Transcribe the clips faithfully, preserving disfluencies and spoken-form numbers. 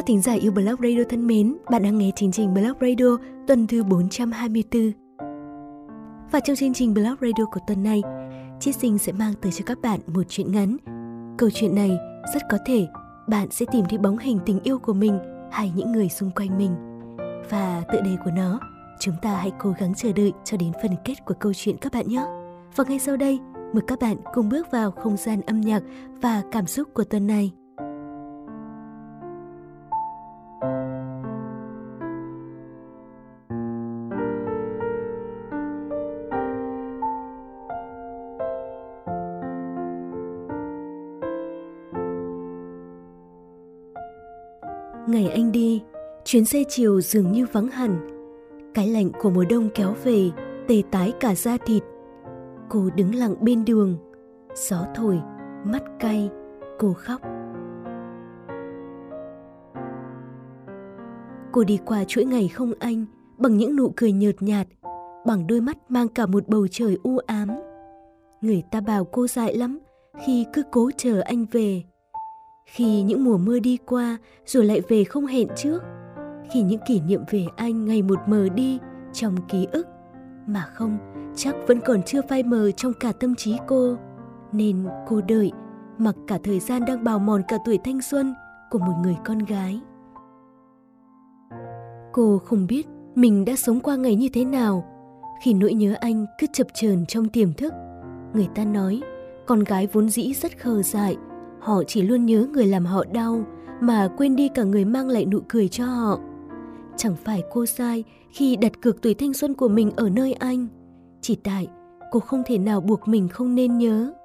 Các thính giả yêu Blog Radio thân mến, bạn đang nghe chương trình Blog Radio tuần thứ bốn trăm hai mươi tư. Và trong chương trình Blog Radio của tuần này, Chiết Sinh sẽ mang tới cho các bạn một truyện ngắn. Câu chuyện này rất có thể bạn sẽ tìm thấy bóng hình tình yêu của mình hay những người xung quanh mình. Và tựa đề của nó, chúng ta hãy cố gắng chờ đợi cho đến phần kết của câu chuyện các bạn nhé. Và ngay sau đây, mời các bạn cùng bước vào không gian âm nhạc và cảm xúc của tuần này. Ngày anh đi, chuyến xe chiều dường như vắng hẳn. Cái lạnh của mùa đông kéo về, tê tái cả da thịt. Cô đứng lặng bên đường, gió thổi, mắt cay, cô khóc. Cô đi qua chuỗi ngày không anh, bằng những nụ cười nhợt nhạt, bằng đôi mắt mang cả một bầu trời u ám. Người ta bảo cô dại lắm khi cứ cố chờ anh về. Khi những mùa mưa đi qua rồi lại về không hẹn trước. Khi những kỷ niệm về anh ngày một mờ đi trong ký ức. Mà không, chắc vẫn còn chưa phai mờ trong cả tâm trí cô. Nên cô đợi, mặc cả thời gian đang bào mòn cả tuổi thanh xuân của một người con gái. Cô không biết mình đã sống qua ngày như thế nào khi nỗi nhớ anh cứ chập chờn trong tiềm thức. Người ta nói, con gái vốn dĩ rất khờ dại. Họ chỉ luôn nhớ người làm họ đau mà quên đi cả người mang lại nụ cười cho họ. Chẳng phải cô sai khi đặt cược tuổi thanh xuân của mình ở nơi anh. Chỉ tại cô không thể nào buộc mình không nên nhớ.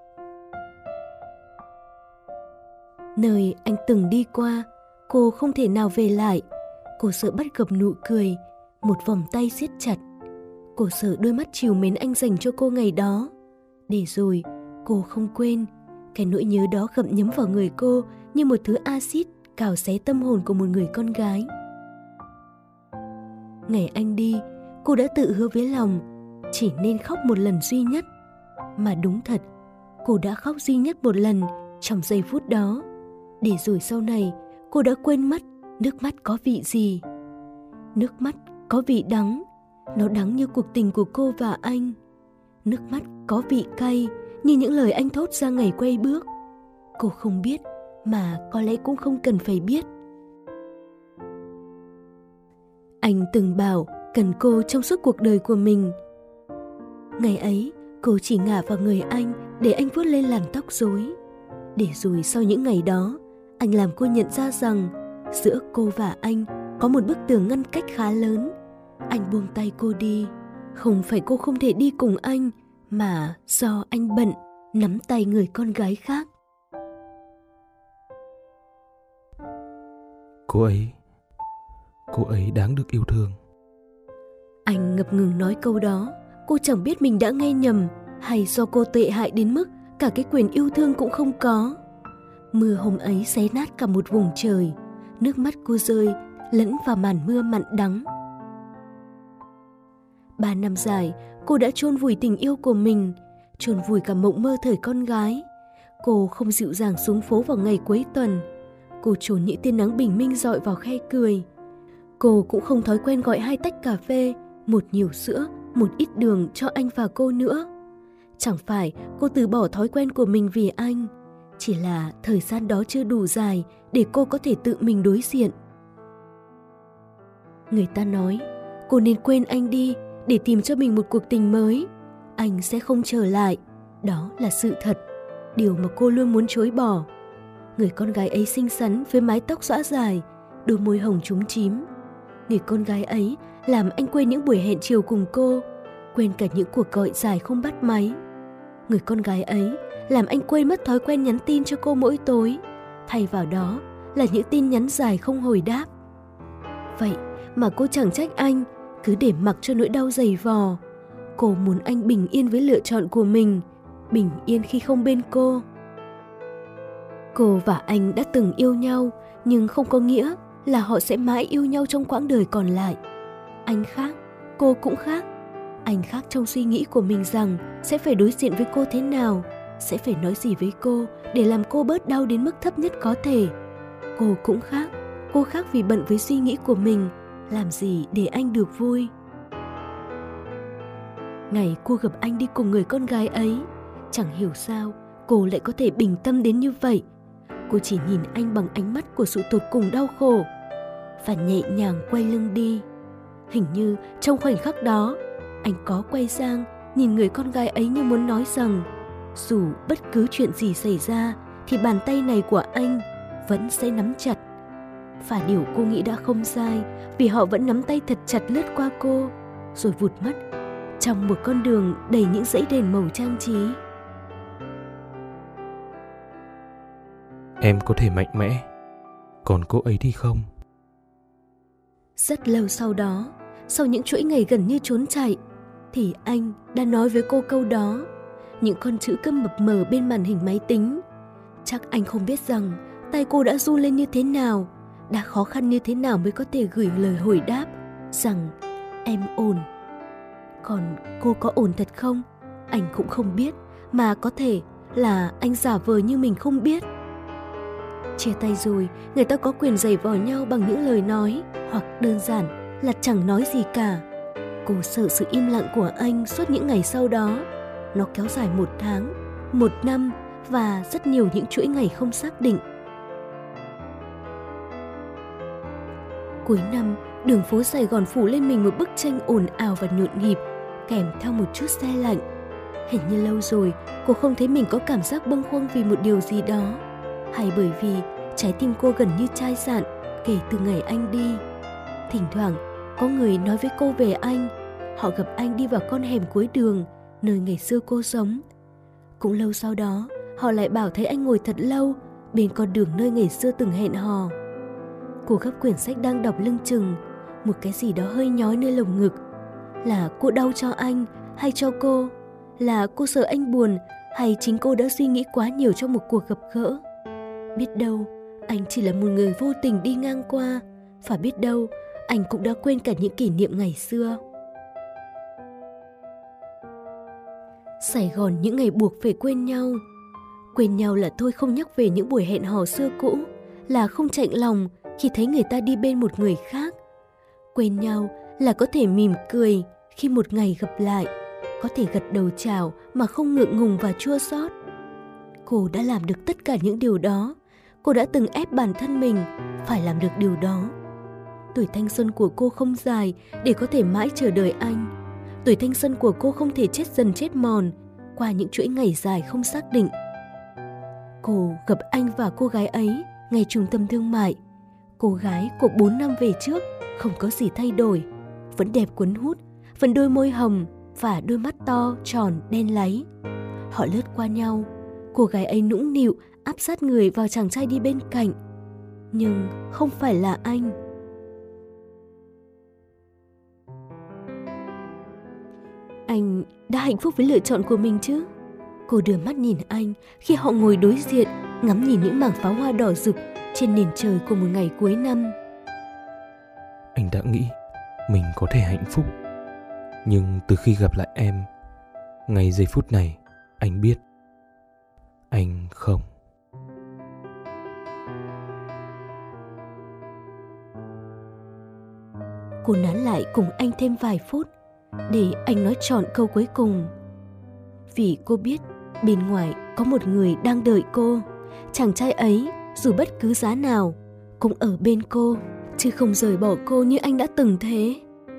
Nơi anh từng đi qua, cô không thể nào về lại. Cô sợ bắt gặp nụ cười, một vòng tay siết chặt. Cô sợ đôi mắt trìu mến anh dành cho cô ngày đó. Để rồi cô không quên. Cái nỗi nhớ đó gặm nhấm vào người cô như một thứ axit cào xé tâm hồn của một người con gái. Ngày anh đi, cô đã tự hứa với lòng chỉ nên khóc một lần duy nhất. Mà đúng thật, cô đã khóc duy nhất một lần trong giây phút đó. Để rồi sau này, cô đã quên mất nước mắt có vị gì. Nước mắt có vị đắng, nó đắng như cuộc tình của cô và anh. Nước mắt có vị cay như những lời anh thốt ra ngày quay bước. Cô không biết, mà có lẽ cũng không cần phải biết. Anh từng bảo cần cô trong suốt cuộc đời của mình. Ngày ấy, cô chỉ ngả vào người anh để anh vuốt lên làn tóc rối. Để rồi sau những ngày đó, anh làm cô nhận ra rằng giữa cô và anh có một bức tường ngăn cách khá lớn. Anh buông tay cô đi. Không phải cô không thể đi cùng anh, mà do anh bận nắm tay người con gái khác. Cô ấy, cô ấy đáng được yêu thương. Anh ngập ngừng nói câu đó. Cô chẳng biết mình đã nghe nhầm, hay do cô tệ hại đến mức cả cái quyền yêu thương cũng không có. Mưa hôm ấy xé nát cả một vùng trời. Nước mắt cô rơi lẫn vào màn mưa mặn đắng. Ba năm dài, cô đã chôn vùi tình yêu của mình, chôn vùi cả mộng mơ thời con gái. Cô không dịu dàng xuống phố vào ngày cuối tuần. Cô trốn những tia nắng bình minh dọi vào khe cười. Cô cũng không thói quen gọi hai tách cà phê, một nhiều sữa, một ít đường cho anh và cô nữa. Chẳng phải cô từ bỏ thói quen của mình vì anh, chỉ là thời gian đó chưa đủ dài để cô có thể tự mình đối diện. Người ta nói, cô nên quên anh đi để tìm cho mình một cuộc tình mới. Anh sẽ không trở lại. Đó là sự thật, điều mà cô luôn muốn chối bỏ. Người con gái ấy xinh xắn với mái tóc xõa dài, đôi môi hồng chúm chím. Người con gái ấy làm anh quên những buổi hẹn chiều cùng cô, quên cả những cuộc gọi dài không bắt máy. Người con gái ấy làm anh quên mất thói quen nhắn tin cho cô mỗi tối, thay vào đó là những tin nhắn dài không hồi đáp. Vậy mà cô chẳng trách anh, cứ để mặc cho nỗi đau dày vò. Cô muốn anh bình yên với lựa chọn của mình, bình yên khi không bên cô. Cô và anh đã từng yêu nhau, nhưng không có nghĩa là họ sẽ mãi yêu nhau trong quãng đời còn lại. Anh khác, cô cũng khác. Anh khác trong suy nghĩ của mình rằng sẽ phải đối diện với cô thế nào, sẽ phải nói gì với cô để làm cô bớt đau đến mức thấp nhất có thể. Cô cũng khác, cô khác vì bận với suy nghĩ của mình, làm gì để anh được vui. Ngày cô gặp anh đi cùng người con gái ấy, chẳng hiểu sao cô lại có thể bình tâm đến như vậy. Cô chỉ nhìn anh bằng ánh mắt của sự tột cùng đau khổ và nhẹ nhàng quay lưng đi. Hình như trong khoảnh khắc đó, anh có quay sang nhìn người con gái ấy như muốn nói rằng dù bất cứ chuyện gì xảy ra thì bàn tay này của anh vẫn sẽ nắm chặt. Và điều cô nghĩ đã không sai, vì họ vẫn nắm tay thật chặt lướt qua cô, rồi vụt mất trong một con đường đầy những dãy đèn màu trang trí. Em có thể mạnh mẽ, còn cô ấy thì không. Rất lâu sau đó, sau những chuỗi ngày gần như trốn chạy, thì anh đã nói với cô câu đó. Những con chữ cứ mập mờ bên màn hình máy tính. Chắc anh không biết rằng tay cô đã run lên như thế nào, đã khó khăn như thế nào mới có thể gửi lời hồi đáp rằng em ổn. Còn cô có ổn thật không? Anh cũng không biết, mà có thể là anh giả vờ như mình không biết. Chia tay rồi, người ta có quyền giày vò nhau bằng những lời nói, hoặc đơn giản là chẳng nói gì cả. Cô sợ sự im lặng của anh suốt những ngày sau đó. Nó kéo dài một tháng, một năm và rất nhiều những chuỗi ngày không xác định. Cuối năm, đường phố Sài Gòn phủ lên mình một bức tranh ồn ào và nhộn nhịp, kèm theo một chút se lạnh. Hình như lâu rồi cô không thấy mình có cảm giác bâng khuâng vì một điều gì đó, hay bởi vì trái tim cô gần như chai sạn kể từ ngày anh đi. Thỉnh thoảng có người nói với cô về anh. Họ gặp anh đi vào con hẻm cuối đường, nơi ngày xưa cô sống. Cũng lâu sau đó, họ lại bảo thấy anh ngồi thật lâu bên con đường nơi ngày xưa từng hẹn hò. Cô gấp quyển sách đang đọc lưng chừng, một cái gì đó hơi nhói nơi lồng ngực. Là cô đau cho anh hay cho cô? Là cô sợ anh buồn hay chính cô đã suy nghĩ quá nhiều trong một cuộc gặp gỡ? Biết đâu anh chỉ là một người vô tình đi ngang qua, và biết đâu anh cũng đã quên cả những kỷ niệm ngày xưa. Sài Gòn những ngày buộc phải quên nhau. Quên nhau là thôi không nhắc về những buổi hẹn hò xưa cũ, là không chạnh lòng khi thấy người ta đi bên một người khác. Quên nhau là có thể mỉm cười khi một ngày gặp lại, có thể gật đầu chào mà không ngượng ngùng và chua xót. Cô đã làm được tất cả những điều đó. Cô đã từng ép bản thân mình phải làm được điều đó. Tuổi thanh xuân của cô không dài để có thể mãi chờ đợi anh. Tuổi thanh xuân của cô không thể chết dần chết mòn qua những chuỗi ngày dài không xác định. Cô gặp anh và cô gái ấy ngay trung tâm thương mại. Cô gái của bốn năm về trước không có gì thay đổi, vẫn đẹp cuốn hút, vẫn đôi môi hồng và đôi mắt to, tròn, đen láy. Họ lướt qua nhau. Cô gái ấy nũng nịu áp sát người vào chàng trai đi bên cạnh. Nhưng không phải là anh. Anh đã hạnh phúc với lựa chọn của mình chứ? Cô đưa mắt nhìn anh khi họ ngồi đối diện, ngắm nhìn những mảng pháo hoa đỏ rực trên nền trời của một ngày cuối năm. Anh đã nghĩ mình có thể hạnh phúc. Nhưng từ khi gặp lại em, ngay giây phút này, anh biết anh không. Cô nán lại cùng anh thêm vài phút để anh nói trọn câu cuối cùng. Vì cô biết bên ngoài có một người đang đợi cô. Chàng trai ấy dù bất cứ giá nào cũng ở bên cô, chứ không rời bỏ cô như anh đã từng thế.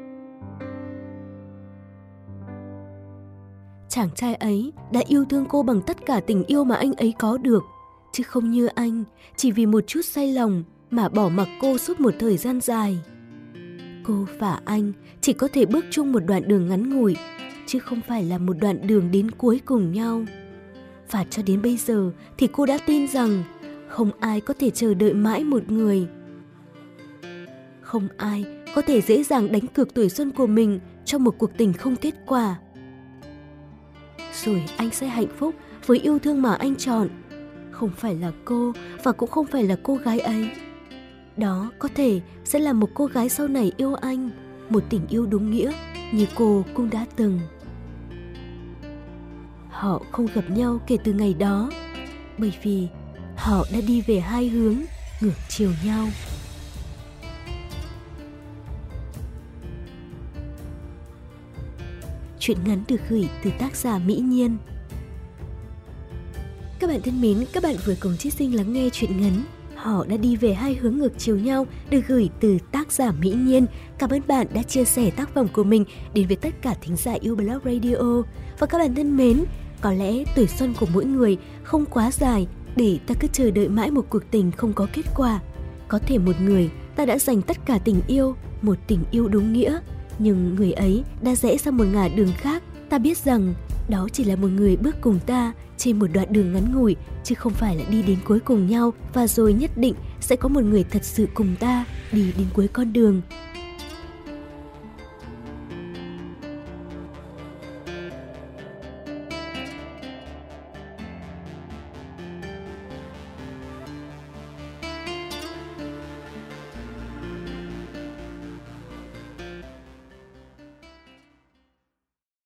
Chàng trai ấy đã yêu thương cô bằng tất cả tình yêu mà anh ấy có được, chứ không như anh chỉ vì một chút say lòng mà bỏ mặc cô suốt một thời gian dài. Cô và anh chỉ có thể bước chung một đoạn đường ngắn ngủi, chứ không phải là một đoạn đường đến cuối cùng nhau. Và cho đến bây giờ thì cô đã tin rằng không ai có thể chờ đợi mãi một người. Không ai có thể dễ dàng đánh cược tuổi xuân của mình trong một cuộc tình không kết quả. Rồi anh sẽ hạnh phúc với yêu thương mà anh chọn. Không phải là cô và cũng không phải là cô gái ấy. Đó có thể sẽ là một cô gái sau này yêu anh, một tình yêu đúng nghĩa như cô cũng đã từng. Họ không gặp nhau kể từ ngày đó, bởi vì họ đã đi về hai hướng ngược chiều nhau. Truyện ngắn được gửi từ tác giả Mỹ Nhiên. Các bạn thân mến, các bạn vừa cùng Chiết Sinh lắng nghe truyện ngắn Họ đã đi về hai hướng ngược chiều nhau được gửi từ tác giả Mỹ Nhiên. Cảm ơn bạn đã chia sẻ tác phẩm của mình đến với tất cả thính giả yêu Blog Radio. Và các bạn thân mến, có lẽ tuổi xuân của mỗi người không quá dài để ta cứ chờ đợi mãi một cuộc tình không có kết quả. Có thể một người ta đã dành tất cả tình yêu, một tình yêu đúng nghĩa, nhưng người ấy đã rẽ sang một ngả đường khác. Ta biết rằng đó chỉ là một người bước cùng ta trên một đoạn đường ngắn ngủi, chứ không phải là đi đến cuối cùng nhau, và rồi nhất định sẽ có một người thật sự cùng ta đi đến cuối con đường.